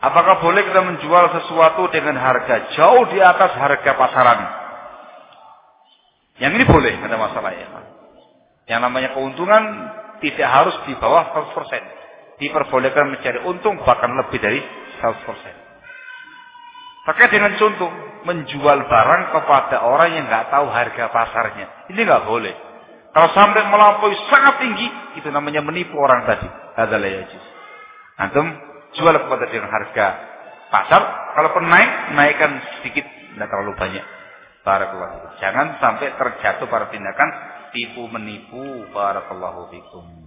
Apakah boleh kita menjual sesuatu dengan harga jauh di atas harga pasaran? Yang ini boleh, tidak ada masalah ya. Yang namanya keuntungan tidak harus di bawah 100%. Diperbolehkan mencari untung bahkan lebih dari 100%. Terkait dengan contoh, menjual barang kepada orang yang nggak tahu harga pasarnya. Ini nggak boleh. Kalau sampai melampaui sangat tinggi, itu namanya menipu orang tadi. Hadza la yajuz. Antum jual kepada dengan harga pasar, kalaupun naikkan sedikit, tidak terlalu banyak. Barakallahu fikum. Jangan sampai terjatuh pada tindakan tipu menipu. Barakallahu fikum.